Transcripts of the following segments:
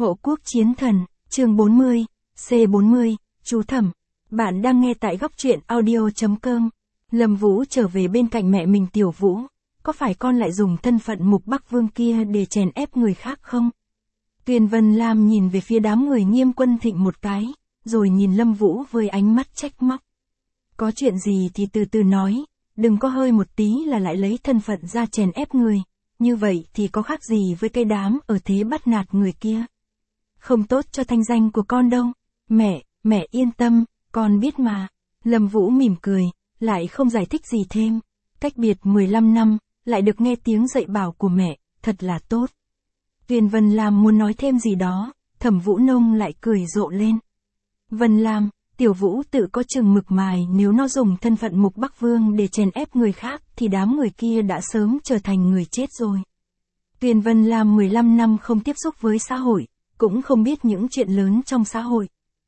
Hộ quốc chiến thần, chương 40, C40, chú thẩm. Bạn đang nghe tại góc truyện audio.com. Lâm Vũ trở về bên cạnh mẹ mình Tiểu Vũ. Có phải con lại dùng thân phận Mục Bắc Vương kia để chèn ép người khác không? Tuyền Vân Lam nhìn về phía đám người Nghiêm Quân Thịnh một cái, rồi nhìn Lâm Vũ với ánh mắt trách móc. Có chuyện gì thì từ từ nói, đừng có hơi một tí là lại lấy thân phận ra chèn ép người. Như vậy thì có khác gì với cái đám ở thế bắt nạt người kia. Không tốt cho thanh danh của con đâu. Mẹ yên tâm, con biết mà. Lâm Vũ mỉm cười, lại không giải thích gì thêm. Cách biệt 15 năm, lại được nghe tiếng dạy bảo của mẹ, thật là tốt. Tuyền Vân Lam muốn nói thêm gì đó, Thẩm Vũ Nông lại cười rộ lên. Vân Lam, Tiểu Vũ tự có chừng mực mài, nếu nó dùng thân phận Mục Bắc Vương để chèn ép người khác thì đám người kia đã sớm trở thành người chết rồi. Tuyền Vân Lam 15 năm không tiếp xúc với xã hội, cũng không biết những chuyện lớn trong xã hội.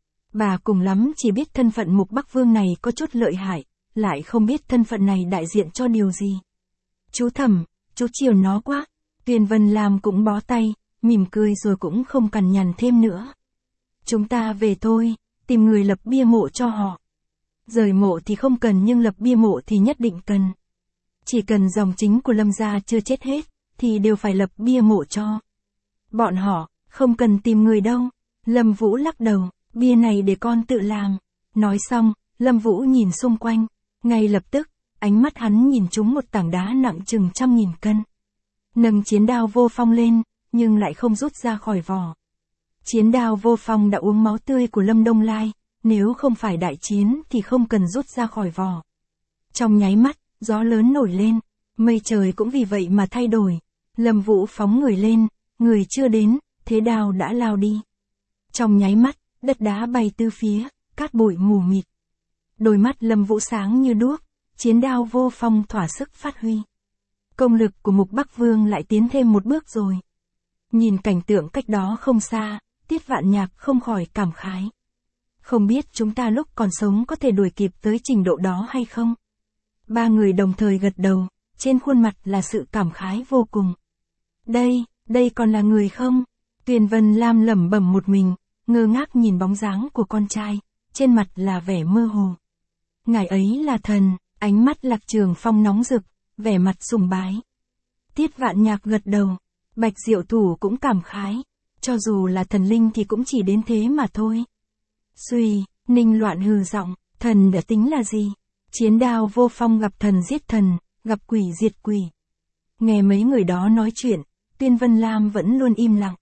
Bà cùng lắm chỉ biết thân phận Mục Bắc Vương này có chút lợi hại, lại không biết thân phận này đại diện cho điều gì. Chú Thẩm, chú chiều nó quá. Tuyền Vân Lam cũng bó tay, mỉm cười rồi cũng không cằn nhằn thêm nữa. Chúng ta về thôi, tìm người lập bia mộ cho họ. Rời mộ thì không cần nhưng lập bia mộ thì nhất định cần. Chỉ cần dòng chính của Lâm gia chưa chết hết, thì đều phải lập bia mộ cho. Bọn họ, không cần tìm người đâu. Lâm Vũ lắc đầu, bia này để con tự làm. Nói xong, Lâm Vũ nhìn xung quanh. Ngay lập tức, ánh mắt hắn nhìn trúng một tảng đá nặng chừng 100.000 cân. Nâng chiến đao vô phong lên, nhưng lại không rút ra khỏi vỏ. Chiến đao vô phong đã uống máu tươi của Lâm Đông Lai, nếu không phải đại chiến thì không cần rút ra khỏi vỏ. Trong nháy mắt, gió lớn nổi lên, mây trời cũng vì vậy mà thay đổi. Lâm Vũ phóng người lên, người chưa đến, thế đao đã lao đi. Trong nháy mắt, đất đá bay tứ phía, cát bụi mù mịt. Đôi mắt Lâm Vũ sáng như đuốc, chiến đao vô phong thỏa sức phát huy. Công lực của Mục Bắc Vương lại tiến thêm một bước rồi. Nhìn cảnh tượng cách đó không xa, Tiết Vạn Nhạc không khỏi cảm khái. Không biết chúng ta lúc còn sống có thể đuổi kịp tới trình độ đó hay không? Ba người đồng thời gật đầu, trên khuôn mặt là sự cảm khái vô cùng. Đây còn là người không? Tuyền Vân Lam lẩm bẩm một mình, ngơ ngác nhìn bóng dáng của con trai, trên mặt là vẻ mơ hồ. Ngài ấy là thần, ánh mắt Lạc Trường Phong nóng rực, vẻ mặt sùng bái. Tiết Vạn Nhạc gật đầu, Bạch Diệu Thủ cũng cảm khái, cho dù là thần linh thì cũng chỉ đến thế mà thôi. Suy, Ninh Loạn hừ giọng, thần đã tính là gì? Chiến đao vô phong gặp thần giết thần, gặp quỷ diệt quỷ. Nghe mấy người đó nói chuyện, Tuyền Vân Lam vẫn luôn im lặng.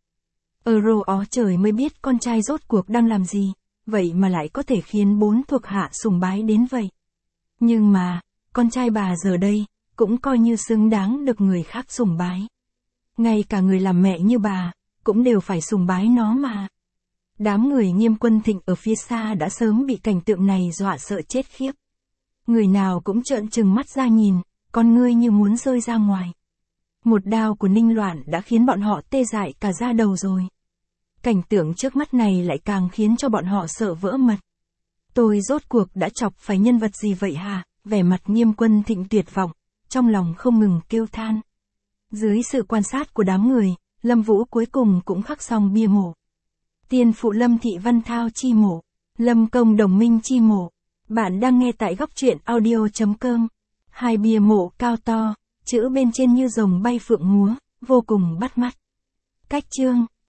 Ó trời mới biết con trai rốt cuộc đang làm gì, vậy mà lại có thể khiến 4 thuộc hạ sùng bái đến vậy. Nhưng mà, con trai bà giờ đây, cũng coi như xứng đáng được người khác sùng bái. Ngay cả người làm mẹ như bà, cũng đều phải sùng bái nó mà. Đám người Nghiêm Quân Thịnh ở phía xa đã sớm bị cảnh tượng này dọa sợ chết khiếp. Người nào cũng trợn trừng mắt ra nhìn, con ngươi như muốn rơi ra ngoài. Một đao của Ninh Loạn đã khiến bọn họ tê dại cả da đầu rồi. Cảnh tượng trước mắt này lại càng khiến cho bọn họ sợ vỡ mật. Tôi rốt cuộc đã chọc phải nhân vật gì vậy hả? Vẻ mặt Nghiêm Quân Thịnh tuyệt vọng, trong lòng không ngừng kêu than. Dưới sự quan sát của đám người, Lâm Vũ cuối cùng cũng khắc xong bia mộ. Tiên phụ Lâm Thị Văn Thao chi mộ, Lâm Công Đồng Minh chi mộ. Bạn đang nghe tại góc truyện audio.com. Hai bia mộ cao to, chữ bên trên như rồng bay phượng múa, vô cùng bắt mắt. Cách chương,